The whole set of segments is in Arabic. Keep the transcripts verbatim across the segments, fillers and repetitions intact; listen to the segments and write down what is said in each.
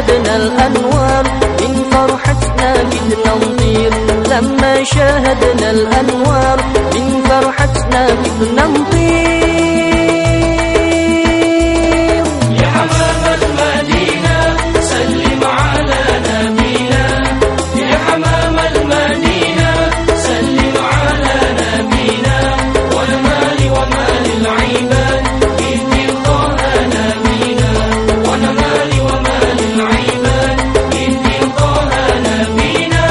شاهدنا الأنوار من فرحتنا كدنا نطير، لما شاهدنا الأنوار من فرحتنا كدنا نطير. يا حمام المدينة سلم على نبينا، يا حمام المدينة سلم على نبينا، والمال ومال العباد إذ طه نبينا، والمال ومال العباد إذ طه نبينا.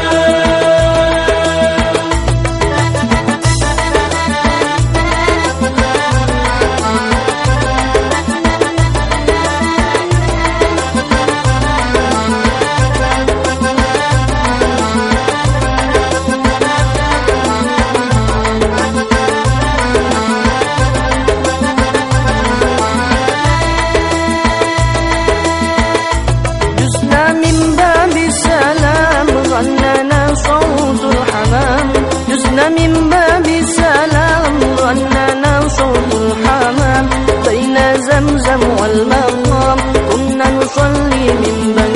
جزنا من باب السلام غنانا صوت الحمام، جزنا من باب السلام غنانا صوت الحمام، بين زمزم والمقام كنا نصلي من بين